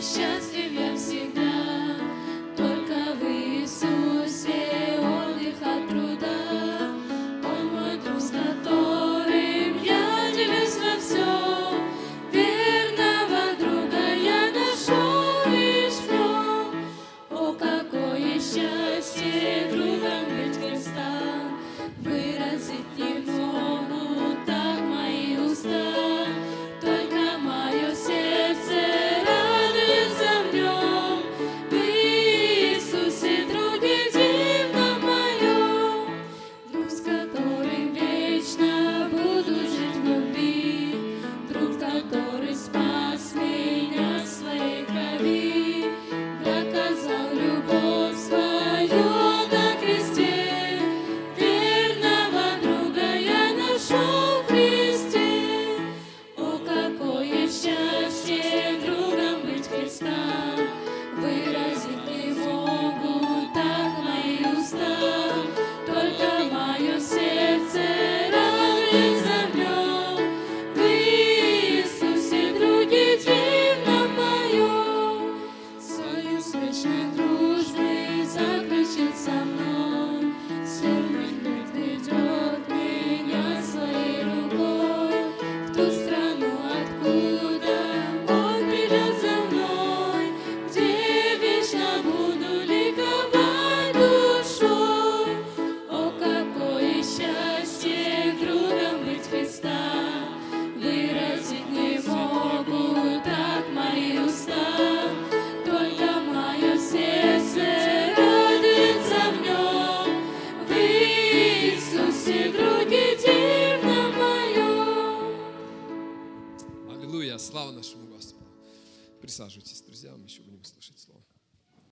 счастлив я всегда, только в Иисусе отдых от труда. Он мой друг, с которым я делюсь во всем, верного друга я нашел лишь в нем. О, какое счастье другом быть Христа, выразить не могут так мои уста, только мое сердце радуется в нем, в Иисусе, друге дивном моем. Друг, с которым вечно буду жить в любви, друг, который спас меня в своей крови, доказал любовь свою на кресте, верного друга я нашел в Христе. О, какое счастье другом быть Христа, выразить не могут так мои уста, только мое сердце радуется в нем, в Иисусе, друге дивном моем. Союз вечной дружбы заключил со мной, сильный лет ведет меня своей рукой в ту страну, откуда Он придет за мной, где вечно буду ликовать душой. О, какое счастье другом быть Христа, выразить не могут так мои уста, только мое сердце радуется в нем, в Иисусе, друге дивном моем. Аллилуйя, слава нашему Господу. Присаживайтесь, друзья, мы еще будем слушать слово.